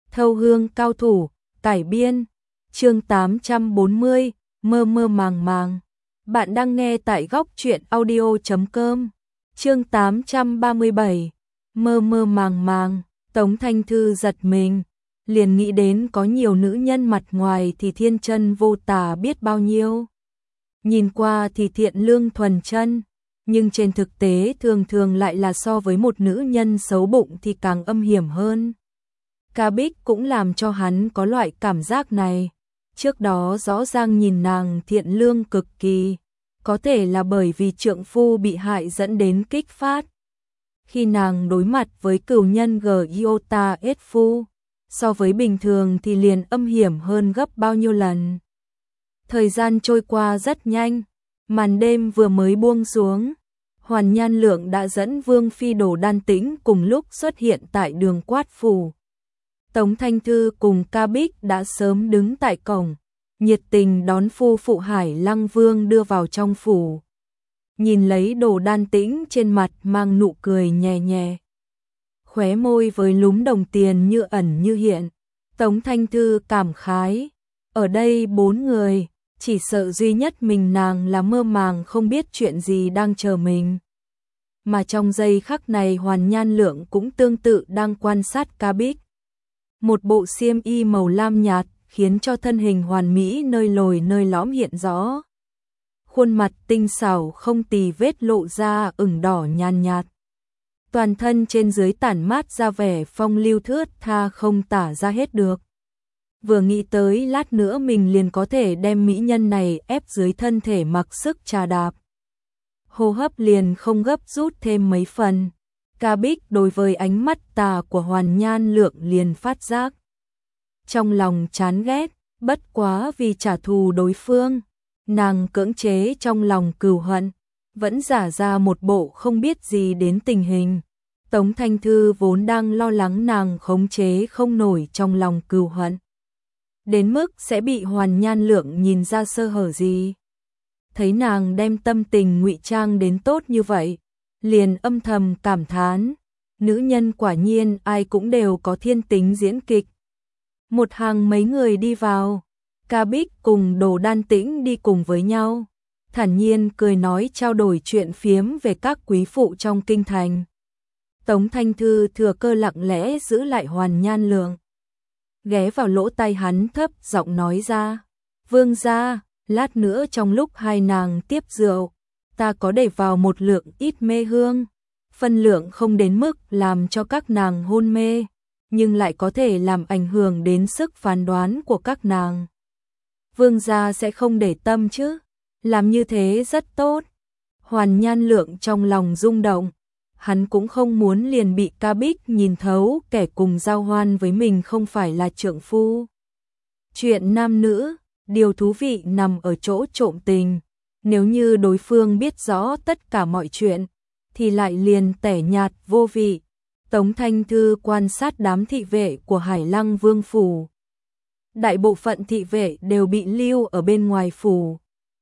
Thâu hương cao thủ, cải biên, chương 840, mơ mơ màng màng. Bạn đang nghe tại góc truyện audio.com, chương 837, mơ mơ màng màng. Tống Thanh Thư giật mình, liền nghĩ đến có nhiều nữ nhân mặt ngoài thì thiên chân vô tà biết bao nhiêu. Nhìn qua thì thiện lương thuần chân, nhưng trên thực tế thường thường lại là so với một nữ nhân xấu bụng thì càng âm hiểm hơn. Ca Bích cũng làm cho hắn có loại cảm giác này. Trước đó rõ ràng nhìn nàng thiện lương cực kỳ, có thể là bởi vì trượng phu bị hại dẫn đến kích phát. Khi nàng đối mặt với cửu nhân Giota Fu, so với bình thường thì liền âm hiểm hơn gấp bao nhiêu lần. Thời gian trôi qua rất nhanh, màn đêm vừa mới buông xuống, Hoàn Nhan Lượng đã dẫn Vương Phi Đồ Đan Tĩnh cùng lúc xuất hiện tại Đường Quát Phủ. Tống Thanh Thư cùng Ca Bích đã sớm đứng tại cổng, nhiệt tình đón phu phụ Hải Lăng Vương đưa vào trong phủ. Nhìn lấy Đồ Đan Tĩnh trên mặt mang nụ cười nhẹ nhẹ, khóe môi với lúm đồng tiền như ẩn như hiện. Tống Thanh Thư cảm khái, ở đây 4 người, chỉ sợ duy nhất mình nàng là mơ màng không biết chuyện gì đang chờ mình. Mà trong giây khắc này Hoàn Nhan Lượng cũng tương tự đang quan sát Ca Bích. Một bộ xiêm y màu lam nhạt khiến cho thân hình hoàn mỹ nơi lồi nơi lõm hiện rõ. Khuôn mặt tinh xảo không tì vết lộ ra ửng đỏ nhàn nhạt. Toàn thân trên dưới tản mát ra vẻ phong lưu thướt tha không tả ra hết được. Vừa nghĩ tới lát nữa mình liền có thể đem mỹ nhân này ép dưới thân thể mặc sức trà đạp. Hô hấp liền không gấp rút thêm mấy phần. Ca Bích đối với ánh mắt tà của Hoàn Nhan Lượng liền phát giác. Trong lòng chán ghét, bất quá vì trả thù đối phương, nàng cưỡng chế trong lòng cừu hận, vẫn giả ra một bộ không biết gì đến tình hình. Tống Thanh Thư vốn đang lo lắng nàng khống chế không nổi trong lòng cừu hận, đến mức sẽ bị Hoàn Nhan Lượng nhìn ra sơ hở gì. Thấy nàng đem tâm tình ngụy trang đến tốt như vậy, liền âm thầm cảm thán, nữ nhân quả nhiên ai cũng đều có thiên tính diễn kịch. Một hàng mấy người đi vào, Ca Bích cùng Đồ Đan Tĩnh đi cùng với nhau, thản nhiên cười nói trao đổi chuyện phiếm về các quý phụ trong kinh thành. Tống Thanh Thư thừa cơ lặng lẽ giữ lại Hoàn Nhan Lượng, ghé vào lỗ tai hắn thấp giọng nói ra, vương gia, lát nữa trong lúc hai nàng tiếp rượu, ta có để vào một lượng ít mê hương, phân lượng không đến mức làm cho các nàng hôn mê, nhưng lại có thể làm ảnh hưởng đến sức phán đoán của các nàng. Vương gia sẽ không để tâm chứ? Làm như thế rất tốt. Hoàn Nhan Lượng trong lòng rung động, hắn cũng không muốn liền bị Ca Bích nhìn thấu kẻ cùng giao hoan với mình không phải là trượng phu. Chuyện nam nữ, điều thú vị nằm ở chỗ trộm tình. Nếu như đối phương biết rõ tất cả mọi chuyện, thì lại liền tẻ nhạt vô vị. Tống Thanh Thư quan sát đám thị vệ của Hải Lăng Vương phủ. Đại bộ phận thị vệ đều bị lưu ở bên ngoài phủ.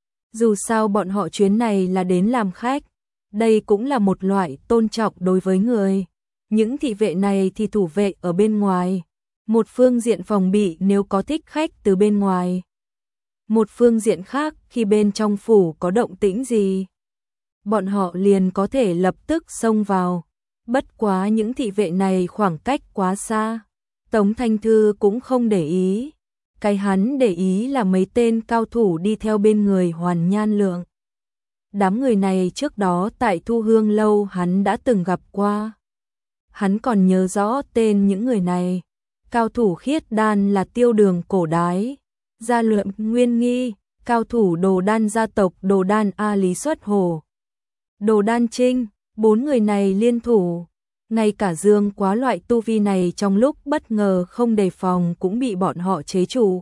Dù sao bọn họ chuyến này là đến làm khách, đây cũng là một loại tôn trọng đối với người. Những thị vệ này thì thủ vệ ở bên ngoài, một phương diện phòng bị nếu có thích khách từ bên ngoài. Một phương diện khác khi bên trong phủ có động tĩnh gì, bọn họ liền có thể lập tức xông vào. Bất quá những thị vệ này khoảng cách quá xa, Tống Thanh Thư cũng không để ý. Cái hắn để ý là mấy tên cao thủ đi theo bên người Hoàn Nhan Lượng. Đám người này trước đó tại Thu Hương Lâu hắn đã từng gặp qua. Hắn còn nhớ rõ tên những người này. Cao thủ khiết đan là Tiêu Đường Cổ Đái, Gia Lượng Nguyên Nghi, cao thủ Đồ Đan gia tộc Đồ Đan A Lý Xuất Hồ, Đồ Đan Trinh. 4 người này liên thủ, ngay cả Dương Quá loại tu vi này trong lúc bất ngờ không đề phòng cũng bị bọn họ chế trụ.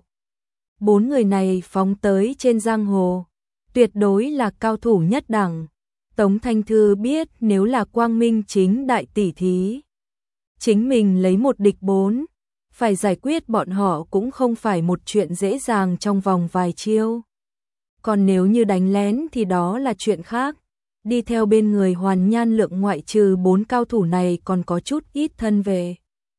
4 người này phóng tới trên giang hồ, tuyệt đối là cao thủ nhất đẳng. Tống Thanh Thư biết nếu là quang minh chính đại tỷ thí, chính mình lấy một địch 4, phải giải quyết bọn họ cũng không phải một chuyện dễ dàng trong vòng vài chiêu. Còn nếu như đánh lén thì đó là chuyện khác. Đi theo bên người Hoàn Nhan Lượng ngoại trừ 4 cao thủ này còn có chút ít thân vệ.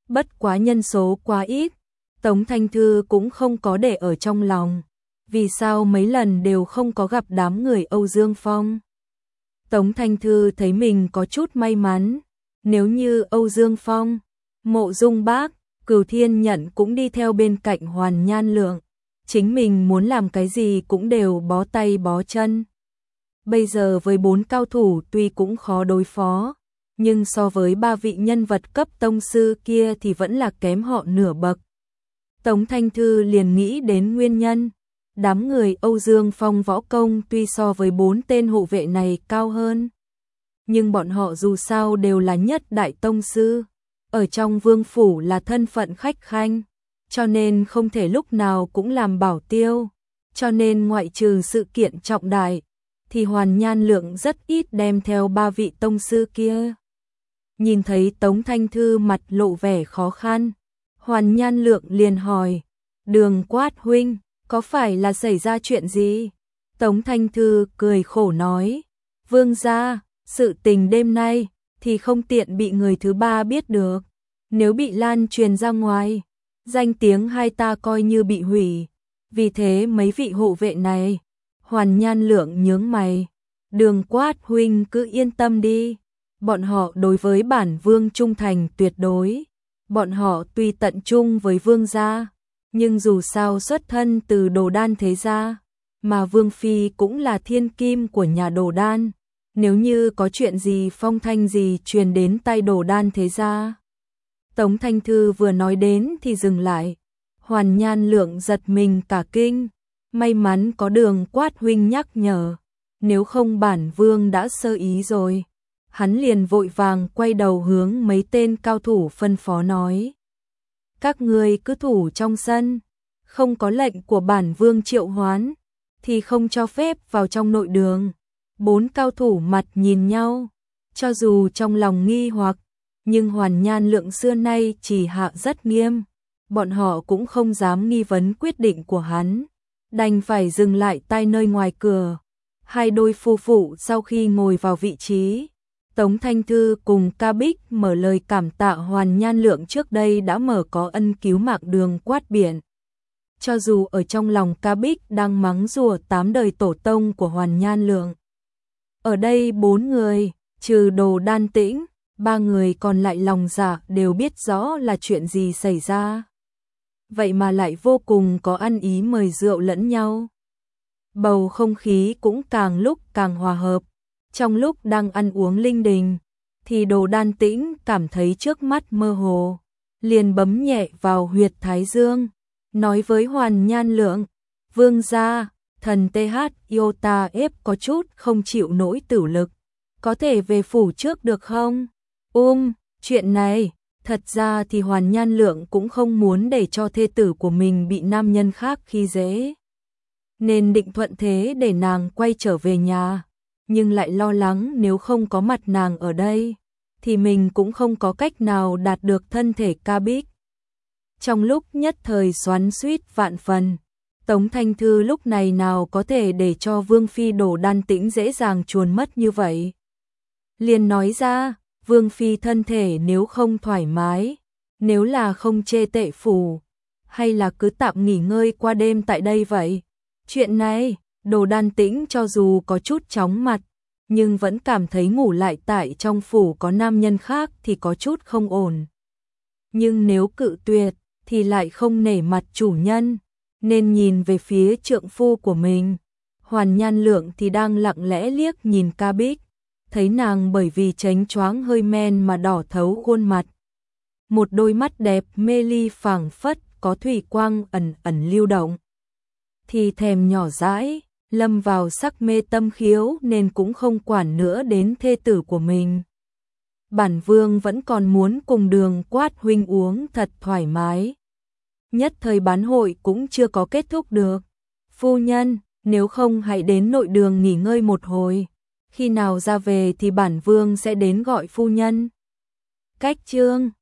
bất quá nhân số quá ít, Tống Thanh Thư cũng không có để ở trong lòng. Vì sao mấy lần đều không có gặp đám người Âu Dương Phong? Tống Thanh Thư thấy mình có chút may mắn, nếu như Âu Dương Phong, Mộ Dung Bác, Cửu Thiên Nhận cũng đi theo bên cạnh Hoàn Nhan Lượng, chính mình muốn làm cái gì cũng đều bó tay bó chân. Bây giờ với 4 cao thủ tuy cũng khó đối phó, nhưng so với 3 vị nhân vật cấp tông sư kia thì vẫn là kém họ nửa bậc. Tống Thanh Thư liền nghĩ đến nguyên nhân. Đám người Âu Dương Phong võ công tuy so với 4 tên hộ vệ này cao hơn, nhưng bọn họ dù sao đều là nhất đại tông sư, ở trong vương phủ là thân phận khách khanh, cho nên không thể lúc nào cũng làm bảo tiêu, cho nên ngoại trừ sự kiện trọng đại, thì Hoàn Nhan Lượng rất ít đem theo 3 vị tông sư kia. Nhìn thấy Tống Thanh Thư mặt lộ vẻ khó khăn, Hoàn Nhan Lượng liền hỏi, Đường Quát huynh, có phải là xảy ra chuyện gì? Tống Thanh Thư cười khổ nói, vương gia, sự tình đêm nay thì không tiện bị người thứ ba biết được. Nếu bị lan truyền ra ngoài, danh tiếng hai ta coi như bị hủy. Vì thế mấy vị hộ vệ này, Hoàn Nhan Lượng nhướng mày, Đường Quát huynh cứ yên tâm đi. Bọn họ đối với bản vương trung thành tuyệt đối. Bọn họ tuy tận trung với vương gia, nhưng dù sao xuất thân từ Đồ Đan thế gia, mà vương phi cũng là thiên kim của nhà Đồ Đan. Nếu như có chuyện gì phong thanh gì truyền đến tai Đồ Đan thế gia. Tống Thanh Thư vừa nói đến thì dừng lại. Hoàn Nhan Lượng giật mình cả kinh. May mắn có Đường Quát huynh nhắc nhở. Nếu không bản vương đã sơ ý rồi. Hắn liền vội vàng quay đầu hướng mấy tên cao thủ phân phó nói. Các ngươi cứ thủ trong sân. Không có lệnh của bản vương triệu hoán, thì không cho phép vào trong nội đường. 4 cao thủ mặt nhìn nhau, cho dù trong lòng nghi hoặc, nhưng Hoàn Nhan Lượng xưa nay chỉ hạ rất nghiêm, bọn họ cũng không dám nghi vấn quyết định của hắn, đành phải dừng lại tai nơi ngoài cửa. Hai đôi phu phụ sau khi ngồi vào vị trí, Tống Thanh Thư cùng Ca Bích mở lời cảm tạ Hoàn Nhan Lượng trước đây đã mở có ân cứu mạng Đường Quát biển. Cho dù ở trong lòng Ca Bích đang mắng rủa 8 đời tổ tông của Hoàn Nhan Lượng. Ở đây 4 người, trừ Đồ Đan Tĩnh, 3 người còn lại lòng dạ đều biết rõ là chuyện gì xảy ra. Vậy mà lại vô cùng có ăn ý mời rượu lẫn nhau. Bầu không khí cũng càng lúc càng hòa hợp. Trong lúc đang ăn uống linh đình, thì Đồ Đan Tĩnh cảm thấy trước mắt mơ hồ, liền bấm nhẹ vào huyệt thái dương, nói với Hoàn Nhan Lượng, vương gia, thần TH Iota ép có chút không chịu nổi tử lực, có thể về phủ trước được không? Chuyện này, thật ra thì Hoàn Nhan Lượng cũng không muốn để cho thê tử của mình bị nam nhân khác khi dễ, nên định thuận thế để nàng quay trở về nhà, nhưng lại lo lắng nếu không có mặt nàng ở đây, thì mình cũng không có cách nào đạt được thân thể Ca Bích. Trong lúc nhất thời xoắn xuýt vạn phần, Tống Thanh Thư lúc này nào có thể để cho Vương Phi Đồ Đan Tĩnh dễ dàng chuồn mất như vậy. Liền nói ra, Vương Phi thân thể nếu không thoải mái, nếu là không chê tệ phủ, hay là cứ tạm nghỉ ngơi qua đêm tại đây vậy. Chuyện này, Đồ Đan Tĩnh cho dù có chút chóng mặt, nhưng vẫn cảm thấy ngủ lại tại trong phủ có nam nhân khác thì có chút không ổn. Nhưng nếu cự tuyệt, thì lại không nể mặt chủ nhân, nên nhìn về phía trượng phu của mình. Hoàn Nhan Lượng thì đang lặng lẽ liếc nhìn Ca Bích, thấy nàng bởi vì chánh choáng hơi men mà đỏ thấu khuôn mặt. Một đôi mắt đẹp mê ly phảng phất có thủy quang ẩn ẩn lưu động. Thì thèm nhỏ dãi, lâm vào sắc mê tâm khiếu nên cũng không quản nữa đến thê tử của mình. Bản vương vẫn còn muốn cùng Đường Quát huynh uống thật thoải mái. Nhất thời bán hội cũng chưa có kết thúc được. Phu nhân, nếu không hãy đến nội đường nghỉ ngơi một hồi. Khi nào ra về thì bản vương sẽ đến gọi phu nhân. Cách chương